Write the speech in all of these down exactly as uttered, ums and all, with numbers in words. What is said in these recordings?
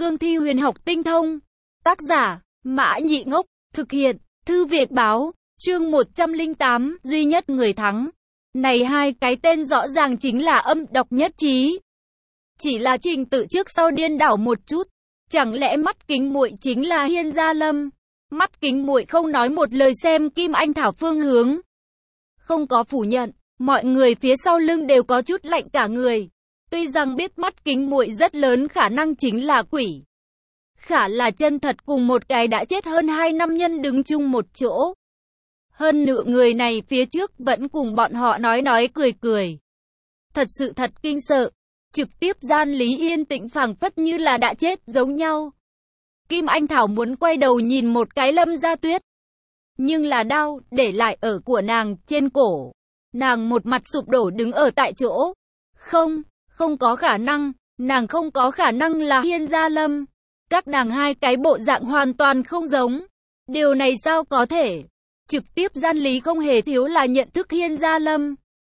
cương thi huyền học tinh thông. Tác giả, Mã Nhị Ngốc, thực hiện, Thư Việt Báo, chương một trăm lẻ tám, duy nhất người thắng. Này hai cái tên rõ ràng chính là âm độc nhất trí. Chỉ là trình tự trước sau điên đảo một chút. Chẳng lẽ mắt kính muội chính là Hiên Gia Lâm? Mắt kính muội không nói một lời xem Kim Anh Thảo phương hướng. Không có phủ nhận, mọi người phía sau lưng đều có chút lạnh cả người. Tuy rằng biết mắt kính muội rất lớn khả năng chính là quỷ. Khả là chân thật cùng một cái đã chết hơn hai năm nhân đứng chung một chỗ. Hơn nữa người này phía trước vẫn cùng bọn họ nói nói cười cười. Thật sự thật kinh sợ. Trực tiếp gian lý yên tĩnh phảng phất như là đã chết giống nhau. Kim Anh Thảo muốn quay đầu nhìn một cái Lâm Gia Tuyết. Nhưng là đau, để lại ở của nàng trên cổ. Nàng một mặt sụp đổ đứng ở tại chỗ. Không, không có khả năng, nàng không có khả năng là Hiên Gia Lâm. Các nàng hai cái bộ dạng hoàn toàn không giống. Điều này sao có thể? Trực tiếp gian lý không hề thiếu là nhận thức Hiên Gia Lâm.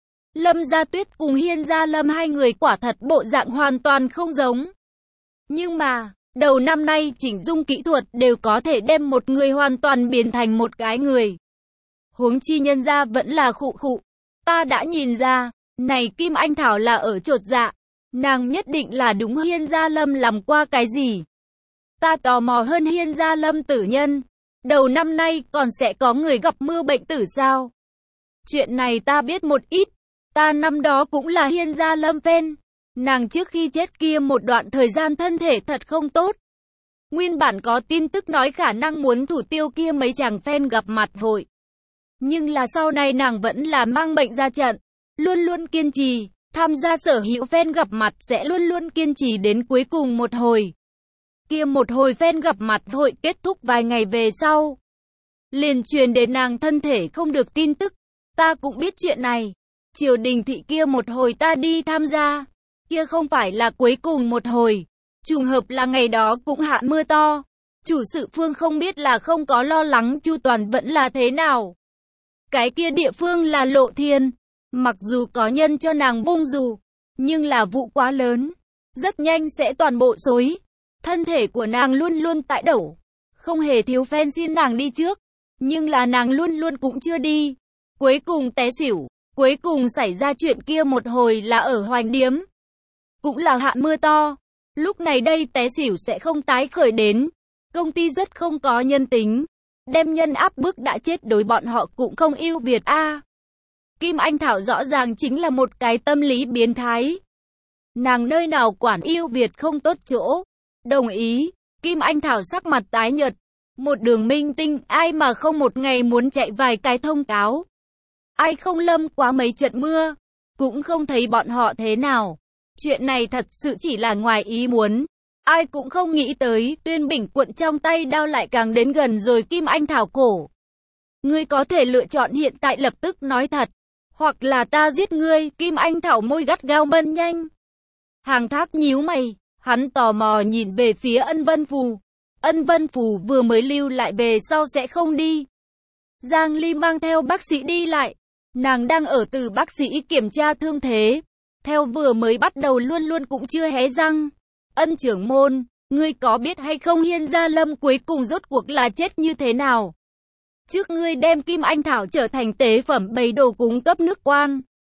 Lâm Gia Tuyết cùng Hiên Gia Lâm hai người quả thật bộ dạng hoàn toàn không giống. Nhưng mà, đầu năm nay chỉnh dung kỹ thuật đều có thể đem một người hoàn toàn biến thành một cái người. Huống chi nhân gia vẫn là khụ khụ. Ta đã nhìn ra, này Kim Anh Thảo là ở chột dạ. Nàng nhất định là đúng Hiên Gia Lâm làm qua cái gì. Ta tò mò hơn Hiên Gia Lâm tử nhân. Đầu năm nay còn sẽ có người gặp mưa bệnh tử sao? Chuyện này ta biết một ít. Ta năm đó cũng là Hiên Gia Lâm fan. Nàng trước khi chết kia một đoạn thời gian thân thể thật không tốt. Nguyên bản có tin tức nói khả năng muốn thủ tiêu kia mấy chàng fan gặp mặt hội. Nhưng là sau này nàng vẫn là mang bệnh ra trận. Luôn luôn kiên trì. Tham gia sở hữu fan gặp mặt sẽ luôn luôn kiên trì đến cuối cùng một hồi. Kia một hồi fan gặp mặt hội kết thúc vài ngày về sau. Liền truyền đến nàng thân thể không được tin tức. Ta cũng biết chuyện này. Triều đình thị kia một hồi ta đi tham gia. Kia không phải là cuối cùng một hồi. Trùng hợp là ngày đó cũng hạ mưa to. Chủ sự phương không biết là không có lo lắng chu toàn vẫn là thế nào. Cái kia địa phương là Lộ Thiên. Mặc dù có nhân cho nàng bung dù. Nhưng là vụ quá lớn. Rất nhanh sẽ toàn bộ xối. Thân thể của nàng luôn luôn tại đổ. Không hề thiếu fan xin nàng đi trước. Nhưng là nàng luôn luôn cũng chưa đi. Cuối cùng té xỉu. Cuối cùng xảy ra chuyện kia một hồi là ở Hoành Điếm. Cũng là hạ mưa to. Lúc này đây té xỉu sẽ không tái khởi đến. Công ty rất không có nhân tính. Đem nhân áp bức đã chết đối bọn họ cũng không ưu việt a. À, Kim Anh Thảo rõ ràng chính là một cái tâm lý biến thái. Nàng nơi nào quản yêu Việt không tốt chỗ. Đồng ý. Kim Anh Thảo sắc mặt tái nhợt. Một đường minh tinh ai mà không một ngày muốn chạy vài cái thông cáo. Ai không lâm quá mấy trận mưa. Cũng không thấy bọn họ thế nào. Chuyện này thật sự chỉ là ngoài ý muốn. Ai cũng không nghĩ tới Tuyên Bình Quận trong tay đao lại càng đến gần rồi Kim Anh Thảo cổ. Ngươi có thể lựa chọn hiện tại lập tức nói thật. Hoặc là ta giết ngươi. Kim Anh Thảo môi gắt gao bân nhanh. Hàng Thác nhíu mày. Hắn tò mò nhìn về phía Ân Vân Phù. Ân Vân Phù vừa mới lưu lại về sau sẽ không đi. Giang Ly mang theo bác sĩ đi lại. Nàng đang ở từ bác sĩ kiểm tra thương thế. Theo vừa mới bắt đầu luôn luôn cũng chưa hé răng. Ân trưởng môn, ngươi có biết hay không Hiên Gia Lâm cuối cùng rốt cuộc là chết như thế nào? Trước ngươi đem Kim Anh Thảo trở thành tế phẩm bày đồ cúng cấp nước quan.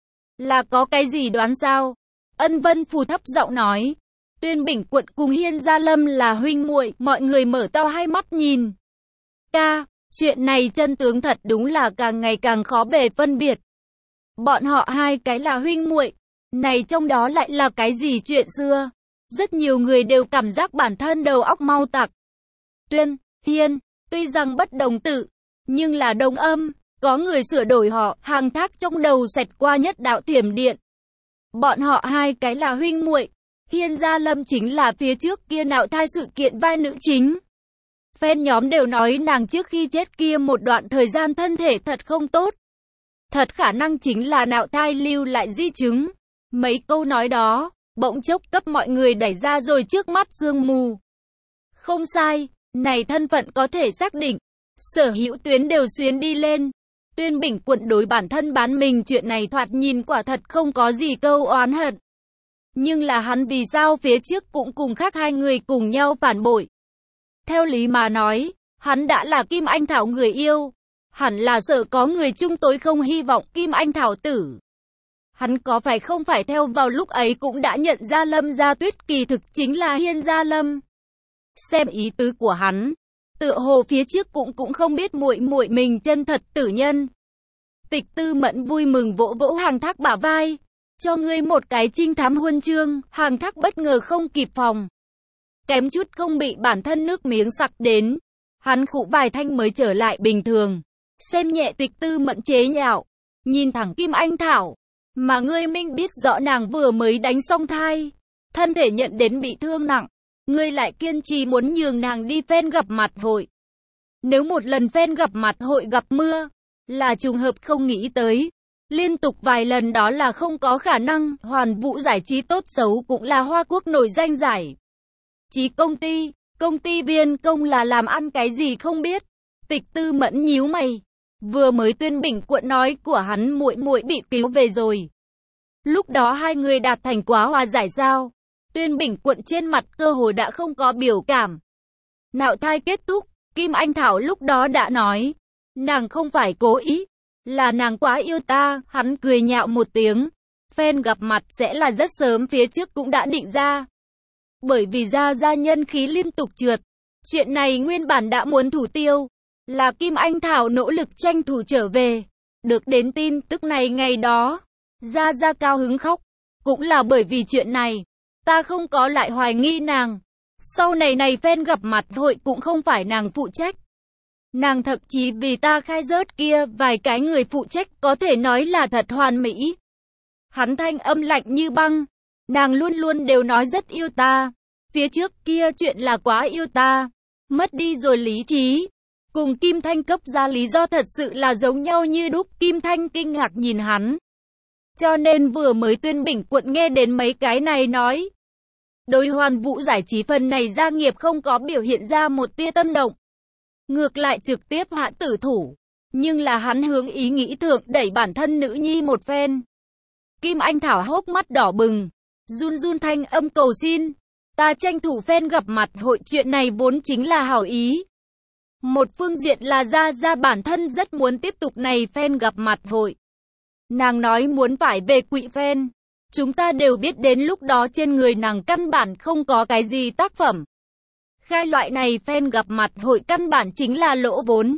Là có cái gì đoán sao? Ân Vân Phù thấp giọng nói. Tuyên Bình Quận cùng Hiên Gia Lâm là huynh muội, mọi người mở to hai mắt nhìn. Ca, chuyện này chân tướng thật đúng là càng ngày càng khó bề phân biệt. Bọn họ hai cái là huynh muội, này trong đó lại là cái gì chuyện xưa? Rất nhiều người đều cảm giác bản thân đầu óc mau tặc. Tuyên, Hiên, tuy rằng bất đồng tự, nhưng là đồng âm, có người sửa đổi họ, Hàng Thác trong đầu xẹt qua nhất đạo thiểm điện. Bọn họ hai cái là huynh muội. Hiên Gia Lâm chính là phía trước kia nạo thai sự kiện vai nữ chính. Fan nhóm đều nói nàng trước khi chết kia một đoạn thời gian thân thể thật không tốt. Thật khả năng chính là nạo thai lưu lại di chứng. Mấy câu nói đó, bỗng chốc cấp mọi người đẩy ra rồi trước mắt sương mù. Không sai, này thân phận có thể xác định. Sở hữu tuyến đều xuyến đi lên. Tuyên Bình Quận đối bản thân bán mình chuyện này thoạt nhìn quả thật không có gì câu oán hận. Nhưng là hắn vì sao phía trước cũng cùng khác hai người cùng nhau phản bội. Theo lý mà nói, hắn đã là Kim Anh Thảo người yêu. Hẳn là sợ có người chung tối không hy vọng Kim Anh Thảo tử. Hắn có phải không phải theo vào lúc ấy cũng đã nhận ra Lâm Gia Tuyết kỳ thực chính là Hiên Gia Lâm. Xem ý tứ của hắn, tựa hồ phía trước cũng cũng không biết muội muội mình chân thật tử nhân. Tịch Tư Mẫn vui mừng vỗ vỗ Hàng Thác bả vai, cho ngươi một cái trinh thám huân chương. Hàng Thác bất ngờ không kịp phòng, kém chút không bị bản thân nước miếng sặc đến. Hắn khụ vài thanh mới trở lại bình thường, xem nhẹ Tịch Tư Mẫn chế nhạo, nhìn thẳng Kim Anh Thảo, mà ngươi minh biết rõ nàng vừa mới đánh xong thai, thân thể nhận đến bị thương nặng, ngươi lại kiên trì muốn nhường nàng đi phen gặp mặt hội. Nếu một lần phen gặp mặt hội gặp mưa, là trùng hợp không nghĩ tới, liên tục vài lần đó là không có khả năng. Hoàn Vũ giải trí tốt xấu cũng là Hoa Quốc nổi danh giải trí công ty, công ty Viên Công là làm ăn cái gì không biết. Tịch Tư Mẫn nhíu mày, vừa mới Tuyên Bình Quận nói của hắn muội muội bị cứu về rồi. Lúc đó hai người đạt thành quá hòa giải sao? Tuyên Bình Quận trên mặt cơ hồ đã không có biểu cảm. Nạo thai kết thúc, Kim Anh Thảo lúc đó đã nói, nàng không phải cố ý, là nàng quá yêu ta. Hắn cười nhạo một tiếng, phen gặp mặt sẽ là rất sớm phía trước cũng đã định ra. Bởi vì Gia Gia nhân khí liên tục trượt, chuyện này nguyên bản đã muốn thủ tiêu, là Kim Anh Thảo nỗ lực tranh thủ trở về. Được đến tin tức này ngày đó, Gia Gia cao hứng khóc, cũng là bởi vì chuyện này, ta không có lại hoài nghi nàng. Sau này này phen gặp mặt hội cũng không phải nàng phụ trách. Nàng thậm chí vì ta khai rớt kia vài cái người phụ trách có thể nói là thật hoàn mỹ. Hắn thanh âm lạnh như băng, nàng luôn luôn đều nói rất yêu ta. Phía trước kia chuyện là quá yêu ta, mất đi rồi lý trí. Cùng Kim Thanh cấp ra lý do thật sự là giống nhau như đúc. Kim Thanh kinh ngạc nhìn hắn. Cho nên vừa mới Tuyên Bình Quận nghe đến mấy cái này nói. Đối Hoàn Vũ giải trí phần này gia nghiệp không có biểu hiện ra một tia tâm động. Ngược lại trực tiếp hạ tử thủ. Nhưng là hắn hướng ý nghĩ thượng đẩy bản thân nữ nhi một phen. Kim Anh Thảo hốc mắt đỏ bừng, run run thanh âm cầu xin. Ta tranh thủ phen gặp mặt hội, chuyện này vốn chính là hảo ý. Một phương diện là Gia Gia bản thân rất muốn tiếp tục này phen gặp mặt hội. Nàng nói muốn phải về Quỵ phen. Chúng ta đều biết đến lúc đó trên người nàng căn bản không có cái gì tác phẩm. Khai loại này phen gặp mặt hội căn bản chính là lỗ vốn.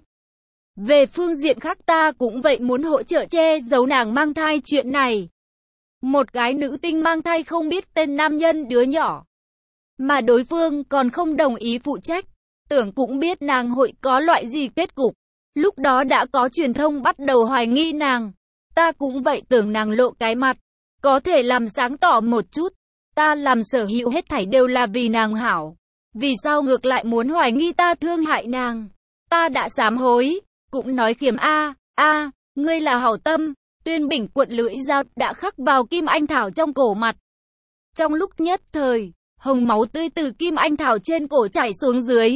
Về phương diện khác ta cũng vậy muốn hỗ trợ che giấu nàng mang thai chuyện này. Một cái nữ tinh mang thai không biết tên nam nhân đứa nhỏ, mà đối phương còn không đồng ý phụ trách. Tưởng cũng biết nàng hội có loại gì kết cục. Lúc đó đã có truyền thông bắt đầu hoài nghi nàng. Ta cũng vậy tưởng nàng lộ cái mặt, có thể làm sáng tỏ một chút. Ta làm sở hữu hết thảy đều là vì nàng hảo. Vì sao ngược lại muốn hoài nghi ta thương hại nàng? Ta đã sám hối, cũng nói khiểm a a ngươi là hảo tâm. Tuyên Bình Quận lưỡi dao đã khắc vào Kim Anh Thảo trong cổ mặt. Trong lúc nhất thời, hồng máu tươi từ Kim Anh Thảo trên cổ chảy xuống dưới.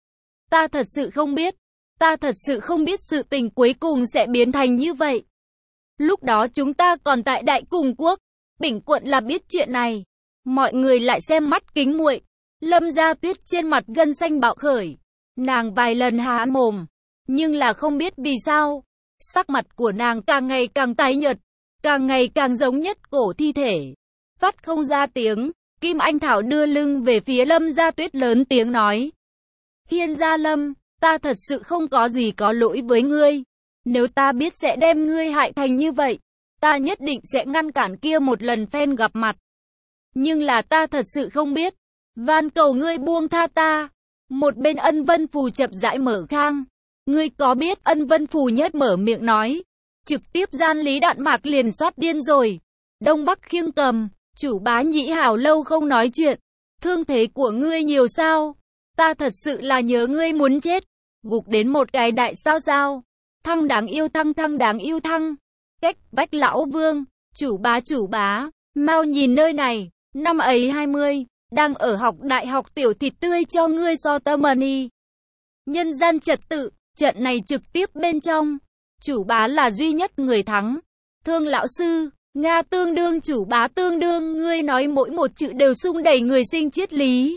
Ta thật sự không biết, ta thật sự không biết sự tình cuối cùng sẽ biến thành như vậy. Lúc đó chúng ta còn tại Đại Cùng Quốc, Bình Quận là biết chuyện này. Mọi người lại xem mắt kính muội. Lâm Gia Tuyết trên mặt gân xanh bạo khởi. Nàng vài lần há mồm, nhưng là không biết vì sao. Sắc mặt của nàng càng ngày càng tái nhợt, càng ngày càng giống nhất cổ thi thể. Phát không ra tiếng, Kim Anh Thảo đưa lưng về phía Lâm Gia Tuyết lớn tiếng nói. Hiên Gia Lâm, ta thật sự không có gì có lỗi với ngươi. Nếu ta biết sẽ đem ngươi hại thành như vậy, ta nhất định sẽ ngăn cản kia một lần phen gặp mặt. Nhưng là ta thật sự không biết. Van cầu ngươi buông tha ta. Một bên Ân Vân Phù chậm rãi mở khang. Ngươi có biết Ân Vân Phù nhất mở miệng nói. Trực tiếp gian Lý Đạn Mạc liền xoát điên rồi. Đông Bắc khiêng cầm, chủ bá nhĩ hảo lâu không nói chuyện. Thương thế của ngươi nhiều sao? Ta thật sự là nhớ ngươi muốn chết. Gục đến một cái đại sao sao. Thăng đáng yêu thăng thăng đáng yêu thăng. Cách Bách Lão Vương, chủ bá chủ bá, mau nhìn nơi này, năm ấy hai mươi, đang ở học đại học tiểu thịt tươi cho ngươi so tơ money. Nhân gian trật tự, trận này trực tiếp bên trong, chủ bá là duy nhất người thắng. Thương lão sư, Nga tương đương chủ bá tương đương, ngươi nói mỗi một chữ đều sung đầy người sinh triết lý.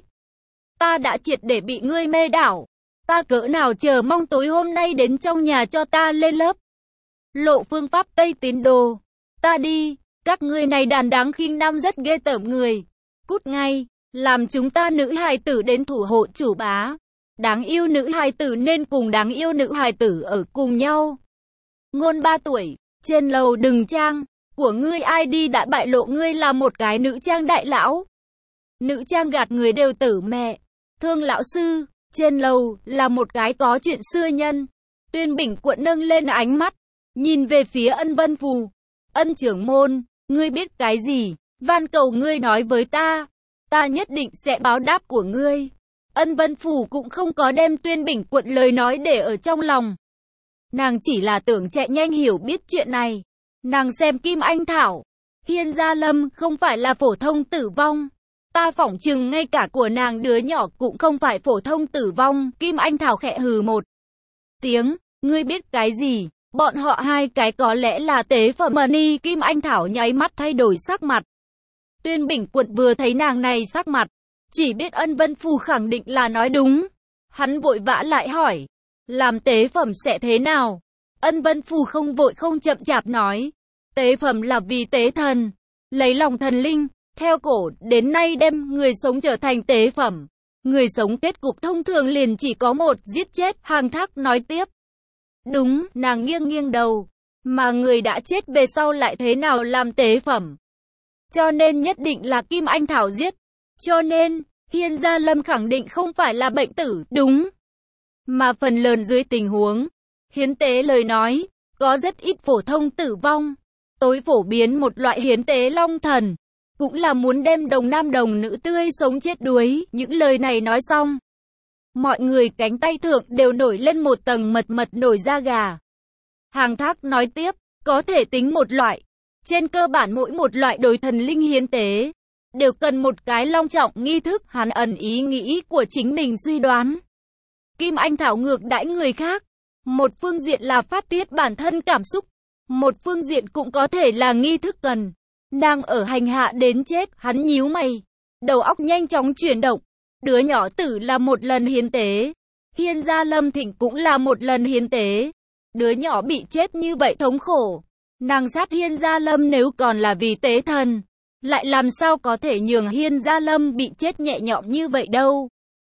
Ta đã triệt để bị ngươi mê đảo. Ta cỡ nào chờ mong tối hôm nay đến trong nhà cho ta lên lớp. Lộ phương pháp Tây Tín Đồ. Ta đi, các ngươi này đàn đáng khinh nam rất ghê tởm người. Cút ngay, làm chúng ta nữ hài tử đến thủ hộ chủ bá. Đáng yêu nữ hài tử nên cùng đáng yêu nữ hài tử ở cùng nhau. Ngôn ba tuổi, trên lầu đừng trang, của ngươi ai đi đã bại lộ ngươi là một cái nữ trang đại lão. Nữ trang gạt người đều tử mẹ. Thương lão sư, trên lầu là một cái có chuyện xưa nhân. Tuyên Bình Quận nâng lên ánh mắt, nhìn về phía Ân Vân Phù. Ân trưởng môn, ngươi biết cái gì? Van cầu ngươi nói với ta. Ta nhất định sẽ báo đáp của ngươi. Ân Vân Phù cũng không có đem Tuyên Bình Quận lời nói để ở trong lòng. Nàng chỉ là tưởng chạy nhanh hiểu biết chuyện này. Nàng xem Kim Anh Thảo. Hiên Gia Lâm không phải là phổ thông tử vong. Ta phỏng chừng ngay cả của nàng đứa nhỏ cũng không phải phổ thông tử vong. Kim Anh Thảo khẽ hừ một tiếng. Ngươi biết cái gì? Bọn họ hai cái có lẽ là tế phẩm money. Kim Anh Thảo nháy mắt thay đổi sắc mặt. Tuyên Bình Quận vừa thấy nàng này sắc mặt, chỉ biết Ân Vân Phù khẳng định là nói đúng. Hắn vội vã lại hỏi, làm tế phẩm sẽ thế nào? Ân Vân Phù không vội không chậm chạp nói, tế phẩm là vì tế thần, lấy lòng thần linh, theo cổ đến nay đem người sống trở thành tế phẩm. Người sống kết cục thông thường liền chỉ có một, giết chết. Hàng Thác nói tiếp. Đúng, nàng nghiêng nghiêng đầu, mà người đã chết về sau lại thế nào làm tế phẩm? Cho nên nhất định là Kim Anh Thảo giết. Cho nên, Hiên Gia Lâm khẳng định không phải là bệnh tử, đúng. Mà phần lớn dưới tình huống hiến tế lời nói, có rất ít phổ thông tử vong. Tối phổ biến một loại hiến tế long thần, cũng là muốn đem đồng nam đồng nữ tươi sống chết đuối. Những lời này nói xong, mọi người cánh tay thượng đều nổi lên một tầng mật mật nổi da gà. Hàng Thác nói tiếp, có thể tính một loại. Trên cơ bản mỗi một loại đối thần linh hiến tế đều cần một cái long trọng nghi thức. Hắn ẩn ý nghĩ của chính mình suy đoán. Kim Anh Thảo ngược đãi người khác, một phương diện là phát tiết bản thân cảm xúc, một phương diện cũng có thể là nghi thức cần. Nàng ở hành hạ đến chết. Hắn nhíu mày, đầu óc nhanh chóng chuyển động. Đứa nhỏ tử là một lần hiến tế, Hiên Gia Lâm Thịnh cũng là một lần hiến tế. Đứa nhỏ bị chết như vậy thống khổ. Nàng sát Hiên Gia Lâm nếu còn là vì tế thần, lại làm sao có thể nhường Hiên Gia Lâm bị chết nhẹ nhõm như vậy đâu.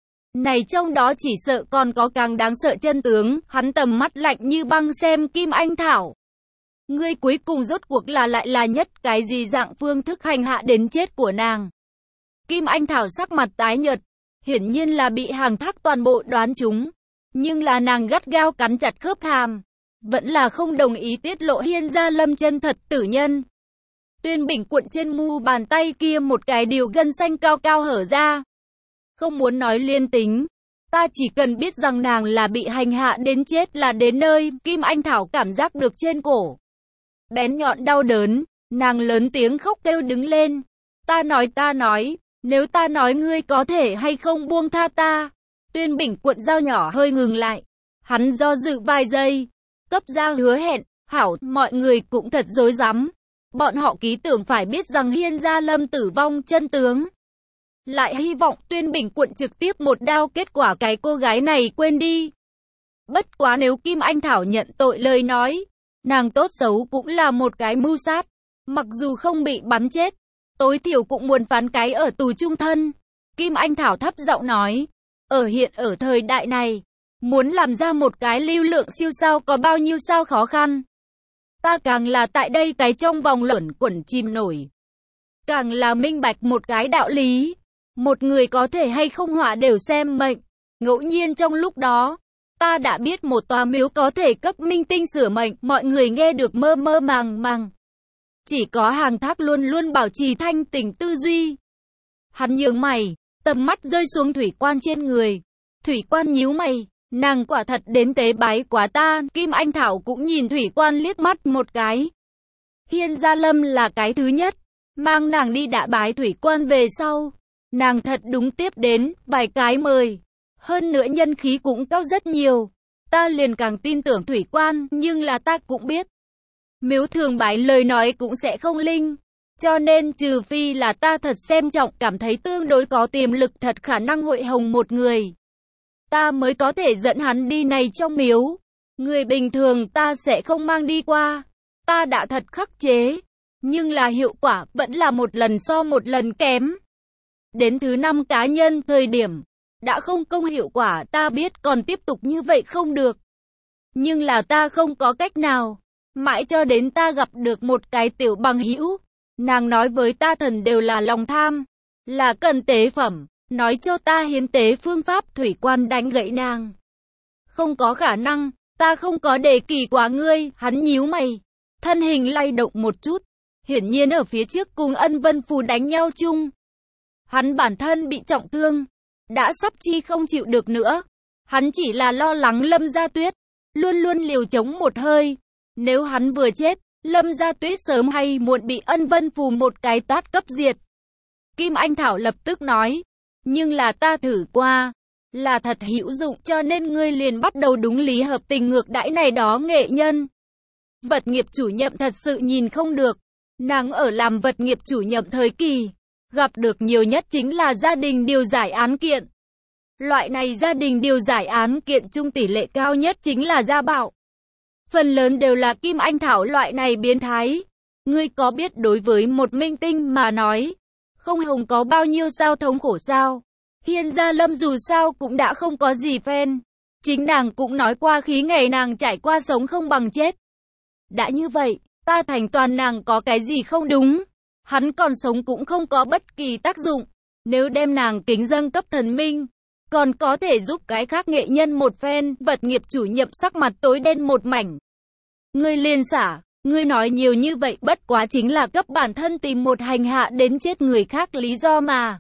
Này trong đó chỉ sợ còn có càng đáng sợ chân tướng. Hắn tầm mắt lạnh như băng xem Kim Anh Thảo. Ngươi cuối cùng rốt cuộc là lại là nhất cái gì dạng phương thức hành hạ đến chết của nàng? Kim Anh Thảo sắc mặt tái nhợt, hiển nhiên là bị Hàng Thác toàn bộ đoán trúng. Nhưng là nàng gắt gao cắn chặt khớp hàm, vẫn là không đồng ý tiết lộ Hiên Gia Lâm chân thật tử nhân. Tuyên Bình Quận trên mu bàn tay kia một cái điều gân xanh cao cao hở ra. Không muốn nói liên tính, ta chỉ cần biết rằng nàng là bị hành hạ đến chết là đến nơi. Kim Anh Thảo cảm giác được trên cổ bén nhọn đau đớn, nàng lớn tiếng khóc kêu đứng lên. Ta nói ta nói, nếu ta nói ngươi có thể hay không buông tha ta? Tuyên Bình Quận dao nhỏ hơi ngừng lại, hắn do dự vài giây, cấp ra hứa hẹn. Hảo, mọi người cũng thật rối rắm. Bọn họ ký tưởng phải biết rằng Hiên Gia Lâm tử vong chân tướng, lại hy vọng Tuyên Bình Quận trực tiếp một đao kết quả cái cô gái này quên đi. Bất quá nếu Kim Anh Thảo nhận tội lời nói, nàng tốt xấu cũng là một cái mưu sát. Mặc dù không bị bắn chết, tối thiểu cũng muốn phán cái ở tù chung thân. Kim Anh Thảo thấp giọng nói, ở hiện ở thời đại này, muốn làm ra một cái lưu lượng siêu sao có bao nhiêu sao khó khăn. Ta càng là tại đây cái trong vòng luẩn quẩn chìm nổi, càng là minh bạch một cái đạo lý. Một người có thể hay không họa đều xem mệnh. Ngẫu nhiên trong lúc đó, ta đã biết một tòa miếu có thể cấp minh tinh sửa mệnh. Mọi người nghe được mơ mơ màng màng. Chỉ có Hàng Thác luôn luôn bảo trì thanh tỉnh tư duy. Hắn nhướng mày, tầm mắt rơi xuống Thủy Quan trên người. Thủy Quan nhíu mày, nàng quả thật đến tế bái quá ta. Kim Anh Thảo cũng nhìn Thủy Quan liếc mắt một cái. Hiên Gia Lâm là cái thứ nhất, mang nàng đi đã bái Thủy Quan về sau. Nàng thật đúng tiếp đến, vài cái mời. Hơn nữa nhân khí cũng cao rất nhiều. Ta liền càng tin tưởng Thủy Quan, nhưng là ta cũng biết. Miếu thường bái lời nói cũng sẽ không linh. Cho nên trừ phi là ta thật xem trọng, cảm thấy tương đối có tiềm lực, thật khả năng hội hồng một người, ta mới có thể dẫn hắn đi này trong miếu. Người bình thường ta sẽ không mang đi qua. Ta đã thật khắc chế, nhưng là hiệu quả vẫn là một lần so một lần kém. Đến thứ năm cá nhân thời điểm, đã không công hiệu quả, ta biết còn tiếp tục như vậy không được. Nhưng là ta không có cách nào. Mãi cho đến ta gặp được một cái tiểu bằng hữu. Nàng nói với ta thần đều là lòng tham, là cần tế phẩm, nói cho ta hiến tế phương pháp. Thủy Quan đánh gãy nàng. Không có khả năng, ta không có đề kỳ quá ngươi. Hắn nhíu mày, thân hình lay động một chút, hiển nhiên ở phía trước cùng Ân Vân Phù đánh nhau chung. Hắn bản thân bị trọng thương, đã sắp chi không chịu được nữa. Hắn chỉ là lo lắng Lâm Gia Tuyết, luôn luôn liều chống một hơi. Nếu hắn vừa chết, Lâm Gia Tuyết sớm hay muộn bị Ân Vân Phù một cái tát cấp diệt. Kim Anh Thảo lập tức nói, nhưng là ta thử qua, là thật hữu dụng, cho nên ngươi liền bắt đầu đúng lý hợp tình ngược đãi này đó nghệ nhân. Vật nghiệp chủ nhiệm thật sự nhìn không được. Nàng ở làm vật nghiệp chủ nhiệm thời kỳ, gặp được nhiều nhất chính là gia đình điều giải án kiện. Loại này gia đình điều giải án kiện chung tỷ lệ cao nhất chính là gia bạo. Phần lớn đều là Kim Anh Thảo loại này biến thái. Ngươi có biết đối với một minh tinh mà nói, không hồng có bao nhiêu sao thống khổ sao? Hiên Gia Lâm dù sao cũng đã không có gì fan. Chính nàng cũng nói qua khí ngày nàng trải qua sống không bằng chết. Đã như vậy, ta thành toàn nàng có cái gì không đúng? Hắn còn sống cũng không có bất kỳ tác dụng. Nếu đem nàng kính dâng cấp thần minh, còn có thể giúp cái khác nghệ nhân một phen. Vật nghiệp chủ nhiệm sắc mặt tối đen một mảnh. Ngươi liền xả, ngươi nói nhiều như vậy bất quá chính là cấp bản thân tìm một hành hạ đến chết người khác lý do mà.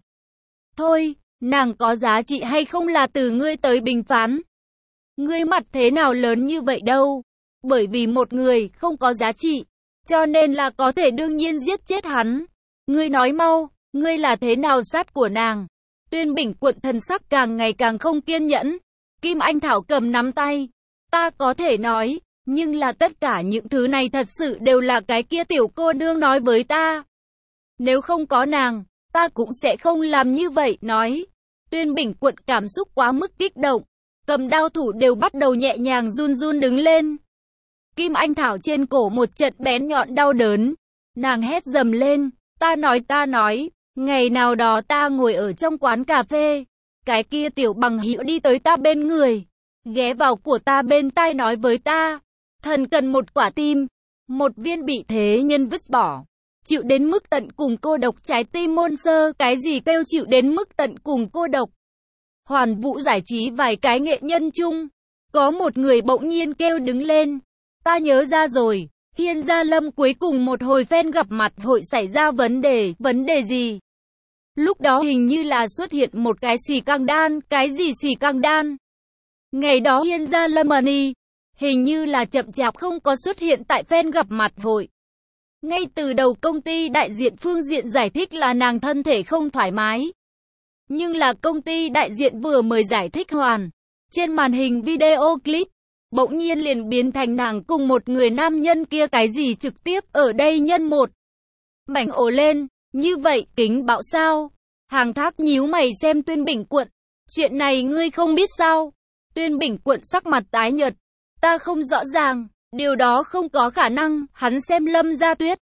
Thôi, nàng có giá trị hay không là từ ngươi tới bình phán. Ngươi mặt thế nào lớn như vậy đâu? Bởi vì một người không có giá trị, cho nên là có thể đương nhiên giết chết hắn. Ngươi nói mau, ngươi là thế nào sát của nàng? Tuyên Bình Quận thần sắc càng ngày càng không kiên nhẫn. Kim Anh Thảo cầm nắm tay. Ta có thể nói, nhưng là tất cả những thứ này thật sự đều là cái kia tiểu cô nương nói với ta. Nếu không có nàng, ta cũng sẽ không làm như vậy. Nói, Tuyên Bình Quận cảm xúc quá mức kích động, cầm đao thủ đều bắt đầu nhẹ nhàng run run đứng lên. Kim Anh Thảo trên cổ một trận bén nhọn đau đớn. Nàng hét dầm lên, ta nói ta nói, ngày nào đó ta ngồi ở trong quán cà phê, cái kia tiểu bằng hữu đi tới ta bên người, ghé vào của ta bên tai nói với ta, thần cần một quả tim, một viên bị thế nhân vứt bỏ, chịu đến mức tận cùng cô độc. Trái tim môn sơ, cái gì kêu chịu đến mức tận cùng cô độc? Hoàn Vũ giải trí vài cái nghệ nhân chung, có một người bỗng nhiên kêu đứng lên, ta nhớ ra rồi, Hiên Gia Lâm cuối cùng một hồi fan gặp mặt hội xảy ra vấn đề. Vấn đề gì? Lúc đó hình như là xuất hiện một cái xì căng đan. Cái gì xì căng đan? Ngày đó Hiên Gia Lâm Money hình như là chậm chạp không có xuất hiện tại fan gặp mặt hội. Ngay từ đầu công ty đại diện phương diện giải thích là nàng thân thể không thoải mái. Nhưng là công ty đại diện vừa mới giải thích hoàn, trên màn hình video clip, bỗng nhiên liền biến thành nàng cùng một người nam nhân kia cái gì trực tiếp ở đây nhân một. Mảnh ồ lên, như vậy kính bạo sao? Hàng Thác nhíu mày xem Tuyên Bình Quận. Chuyện này ngươi không biết sao? Tuyên Bình Quận sắc mặt tái nhợt. Ta không rõ ràng, điều đó không có khả năng. Hắn xem Lâm Gia Tuyết,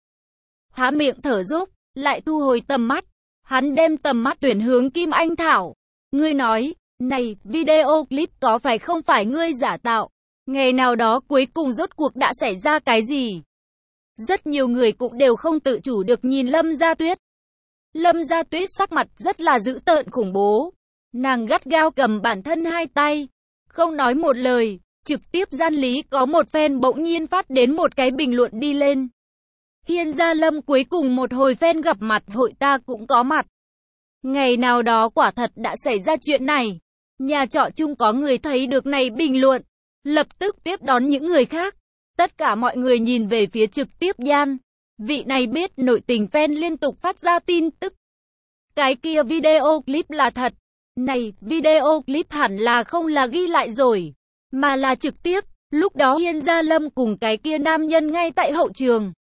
há miệng thở dốc, lại thu hồi tầm mắt. Hắn đem tầm mắt tuyển hướng Kim Anh Thảo. Ngươi nói, này, video clip có phải không phải ngươi giả tạo? Ngày nào đó cuối cùng rốt cuộc đã xảy ra cái gì? Rất nhiều người cũng đều không tự chủ được nhìn Lâm Gia Tuyết. Lâm Gia Tuyết sắc mặt rất là dữ tợn khủng bố. Nàng gắt gao cầm bản thân hai tay, không nói một lời, trực tiếp gian lý. Có một fan bỗng nhiên phát đến một cái bình luận đi lên. Hiên Gia Lâm cuối cùng một hồi fan gặp mặt hội ta cũng có mặt. Ngày nào đó quả thật đã xảy ra chuyện này. Nhà trọ chung có người thấy được này bình luận, lập tức tiếp đón những người khác. Tất cả mọi người nhìn về phía trực tiếp gian. Vị này biết nội tình fan liên tục phát ra tin tức. Cái kia video clip là thật. Này, video clip hẳn là không là ghi lại rồi, mà là trực tiếp. Lúc đó Hiên Gia Lâm cùng cái kia nam nhân ngay tại hậu trường.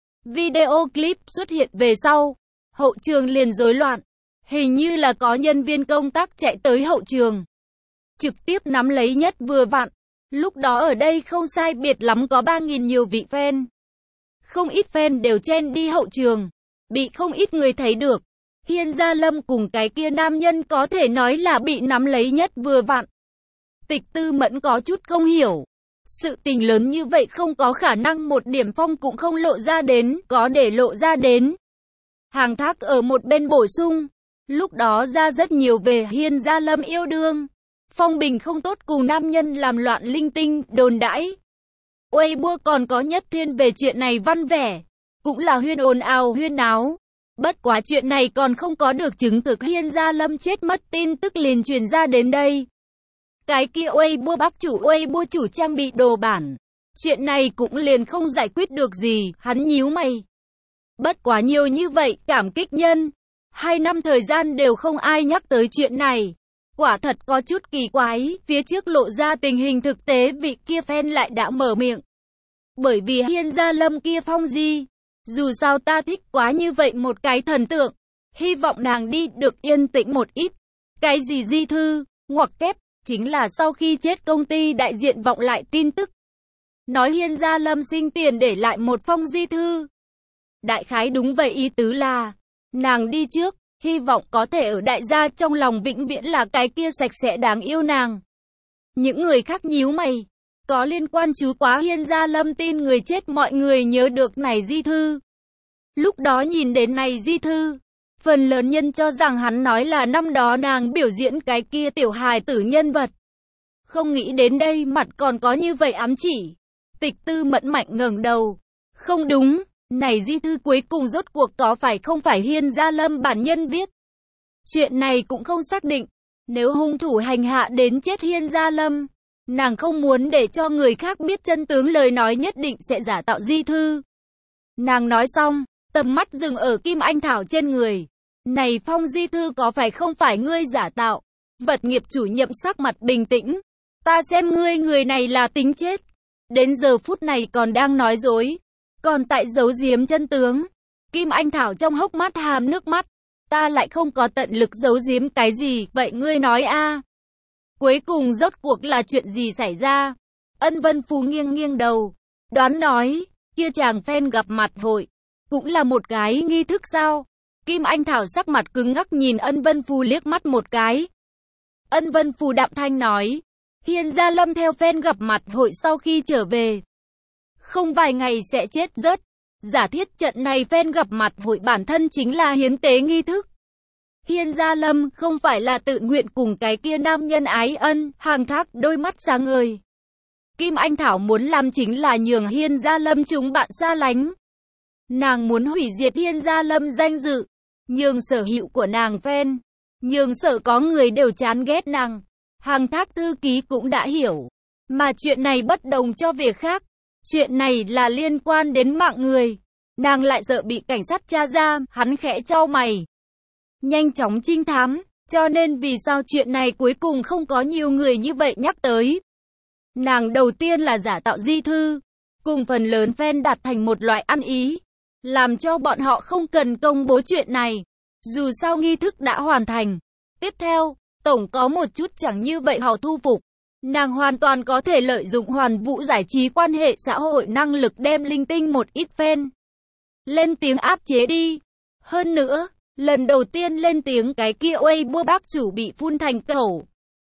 Video clip xuất hiện về sau, hậu trường liền rối loạn. Hình như là có nhân viên công tác chạy tới hậu trường, trực tiếp nắm lấy nhất vừa vặn. Lúc đó ở đây không sai biệt lắm có ba nghìn nhiều vị fan. Không ít fan đều chen đi hậu trường, bị không ít người thấy được. Hiên Gia Lâm cùng cái kia nam nhân có thể nói là bị nắm lấy nhất vừa vặn. Tịch Tư Mẫn có chút không hiểu. Sự tình lớn như vậy không có khả năng một điểm phong cũng không lộ ra đến, có để lộ ra đến. Hàng Thác ở một bên bổ sung. Lúc đó ra rất nhiều về Hiên Gia Lâm yêu đương. Phong bình không tốt cùng nam nhân làm loạn linh tinh, đồn đãi. Weibo còn có nhất thiên về chuyện này văn vẻ. Cũng là huyên ồn ào huyên náo. Bất quá chuyện này còn không có được chứng thực Hiên Gia Lâm chết mất tin tức liền truyền ra đến đây. Cái kia Weibo bác chủ Weibo chủ trang bị đồ bản. Chuyện này cũng liền không giải quyết được gì, hắn nhíu mày. Bất quá nhiều như vậy, cảm kích nhân. Hai năm thời gian đều không ai nhắc tới chuyện này. Quả thật có chút kỳ quái, phía trước lộ ra tình hình thực tế vị kia fan lại đã mở miệng. Bởi vì Hiên Gia Lâm kia phong di. Dù sao ta thích quá như vậy một cái thần tượng. Hy vọng nàng đi được yên tĩnh một ít. Cái gì di thư, ngoặc kép, chính là sau khi chết công ty đại diện vọng lại tin tức. Nói Hiên Gia Lâm sinh tiền để lại một phong di thư. Đại khái đúng vậy, ý tứ là nàng đi trước, hy vọng có thể ở đại gia trong lòng vĩnh viễn là cái kia sạch sẽ đáng yêu nàng. Những người khác nhíu mày. Có liên quan chú quá Hiên Gia Lâm tin người chết mọi người nhớ được này di thư. Lúc đó nhìn đến này di thư, phần lớn nhân cho rằng hắn nói là năm đó nàng biểu diễn cái kia tiểu hài tử nhân vật. Không nghĩ đến đây mặt còn có như vậy ám chỉ. Tịch Tư Mẫn mạnh ngẩng đầu. Không đúng, này di thư cuối cùng rốt cuộc có phải không phải Hiên Gia Lâm bản nhân viết. Chuyện này cũng không xác định. Nếu hung thủ hành hạ đến chết Hiên Gia Lâm, nàng không muốn để cho người khác biết chân tướng lời nói nhất định sẽ giả tạo di thư. Nàng nói xong, tầm mắt dừng ở Kim Anh Thảo trên người. Này phong di thư có phải không phải ngươi giả tạo? Vật nghiệp chủ nhiệm sắc mặt bình tĩnh. Ta xem ngươi người này là tính chết. Đến giờ phút này còn đang nói dối. Còn tại giấu giếm chân tướng. Kim Anh Thảo trong hốc mắt hàm nước mắt. Ta lại không có tận lực giấu giếm cái gì, vậy ngươi nói a? Cuối cùng rốt cuộc là chuyện gì xảy ra? Ân Vân Phú nghiêng nghiêng đầu. Đoán nói, kia chàng fan gặp mặt hội. Cũng là một cái nghi thức sao? Kim Anh Thảo sắc mặt cứng ngắc nhìn Ân Vân Phú liếc mắt một cái. Ân Vân Phú đạm thanh nói. Hiên Gia Lâm theo fan gặp mặt hội sau khi trở về. Không vài ngày sẽ chết rớt. Giả thiết trận này fan gặp mặt hội bản thân chính là hiến tế nghi thức. Hiên Gia Lâm không phải là tự nguyện cùng cái kia nam nhân ái ân, Hàng Thác đôi mắt sáng ngời. Kim Anh Thảo muốn làm chính là nhường Hiên Gia Lâm chúng bạn xa lánh. Nàng muốn hủy diệt Hiên Gia Lâm danh dự, nhường sở hữu của nàng fan, nhường sở có người đều chán ghét nàng. Hàng Thác thư ký cũng đã hiểu, mà chuyện này bất đồng cho việc khác. Chuyện này là liên quan đến mạng người. Nàng lại sợ bị cảnh sát tra ra, hắn khẽ chau mày. Nhanh chóng trinh thám, cho nên vì sao chuyện này cuối cùng không có nhiều người như vậy nhắc tới. Nàng đầu tiên là giả tạo di thư, cùng phần lớn fan đạt thành một loại ăn ý, làm cho bọn họ không cần công bố chuyện này. Dù sao nghi thức đã hoàn thành. Tiếp theo, tổng có một chút chẳng như vậy họ thu phục. Nàng hoàn toàn có thể lợi dụng Hoàn Vũ giải trí quan hệ xã hội năng lực đem linh tinh một ít fan lên tiếng áp chế đi. Hơn nữa, lần đầu tiên lên tiếng cái kia Weibo bác chủ bị phun thành cẩu.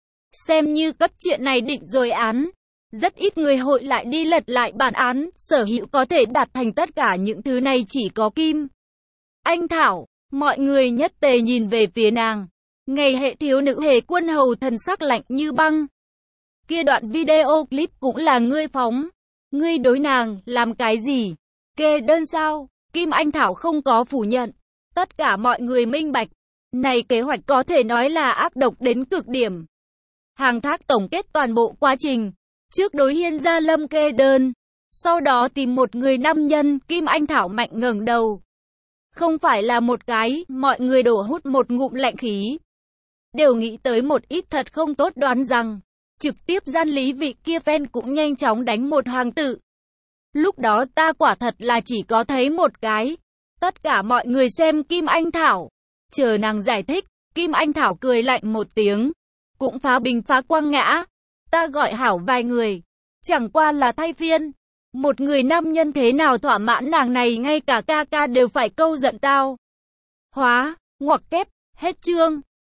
Xem như cấp chuyện này định rồi án. Rất ít người hội lại đi lật lại bản án, sở hữu có thể đạt thành tất cả những thứ này chỉ có Kim Anh Thảo. Mọi người nhất tề nhìn về phía nàng. Ngày hệ thiếu nữ hề quân hầu thần sắc lạnh như băng. Kia đoạn video clip cũng là ngươi phóng. Ngươi đối nàng, làm cái gì? Kê đơn sao? Kim Anh Thảo không có phủ nhận. Tất cả mọi người minh bạch. Này kế hoạch có thể nói là ác độc đến cực điểm. Hàng Thác tổng kết toàn bộ quá trình. Trước đối Hiên Gia Lâm kê đơn. Sau đó tìm một người nam nhân, Kim Anh Thảo mạnh ngẩng đầu. Không phải là một cái, mọi người đổ hút một ngụm lạnh khí. Đều nghĩ tới một ít thật không tốt, đoán rằng trực tiếp gian lý vị kia fan cũng nhanh chóng đánh một hàng tự. Lúc đó ta quả thật là chỉ có thấy một cái. Tất cả mọi người xem Kim Anh Thảo. Chờ nàng giải thích, Kim Anh Thảo cười lạnh một tiếng. Cũng phá bình phá quăng ngã. Ta gọi hảo vài người. Chẳng qua là thay phiên. Một người nam nhân thế nào thỏa mãn nàng này, ngay cả ca ca đều phải câu giận tao. Hóa, ngoặc kép, hết chương.